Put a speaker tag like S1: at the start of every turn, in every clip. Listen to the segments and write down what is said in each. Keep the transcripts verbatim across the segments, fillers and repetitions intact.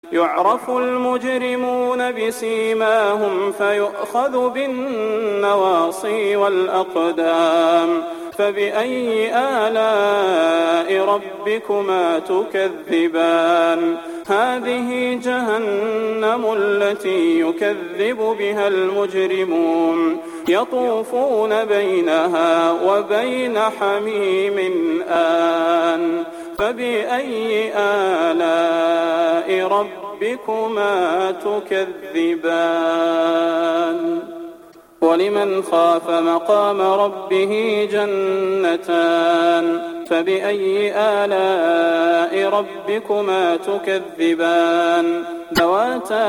S1: يعرف المجرمون بسيماهم فيؤخذ بالنواصي والأقدام فبأي آلاء ربكما تكذبان هذه جهنم التي يكذب بها المجرمون يطوفون بينها وبين حميم آن فبأي آلاء ربكما تكذبان ولمن خاف مقام ربه جنتان فبأي آلاء ربكما تكذبان ذواتا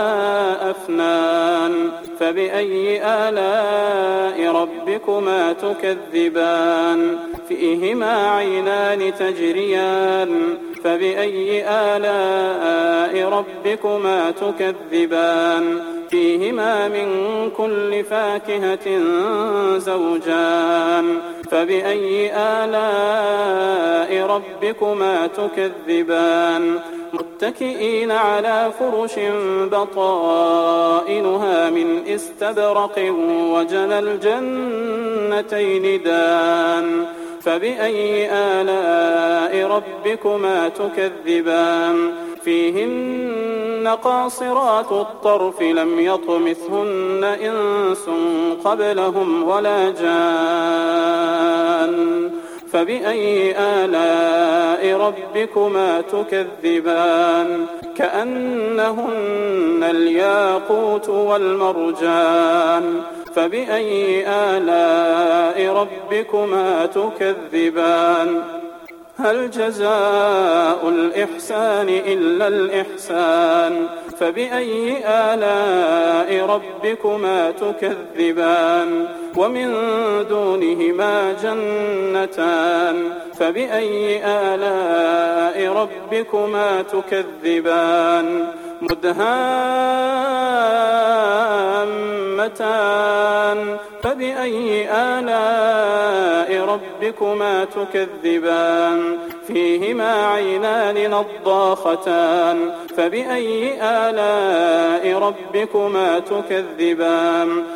S1: أفنان فبأي آلاء ربكما تكذبان فيهما عينان تجريان فبأي آلاء ربكما تكذبان فيهما من كل فاكهة زوجان فبأي آلاء ربكما تكذبان متكئين على فرش بطائنها من استبرق وجنى الجنتين دان فبأي آلاء ربكما تكذبان فيهن قاصرات الطرف لم يطمثهن إنس قبلهم ولا جان فبأي آلاء ربكما تكذبان كأنهن الياقوت والمرجان فبأي آلاء ربكما تكذبان هل جزاء الإحسان إلا الإحسان فبأي آلاء ربكما تكذبان ومن دونهما جنتان فبأي آلاء ربكما تكذبان مدهامتان فبأي آلاء ربكما تكذبان فيهما عينان نضاختان فبأي آلاء ربكما تكذبان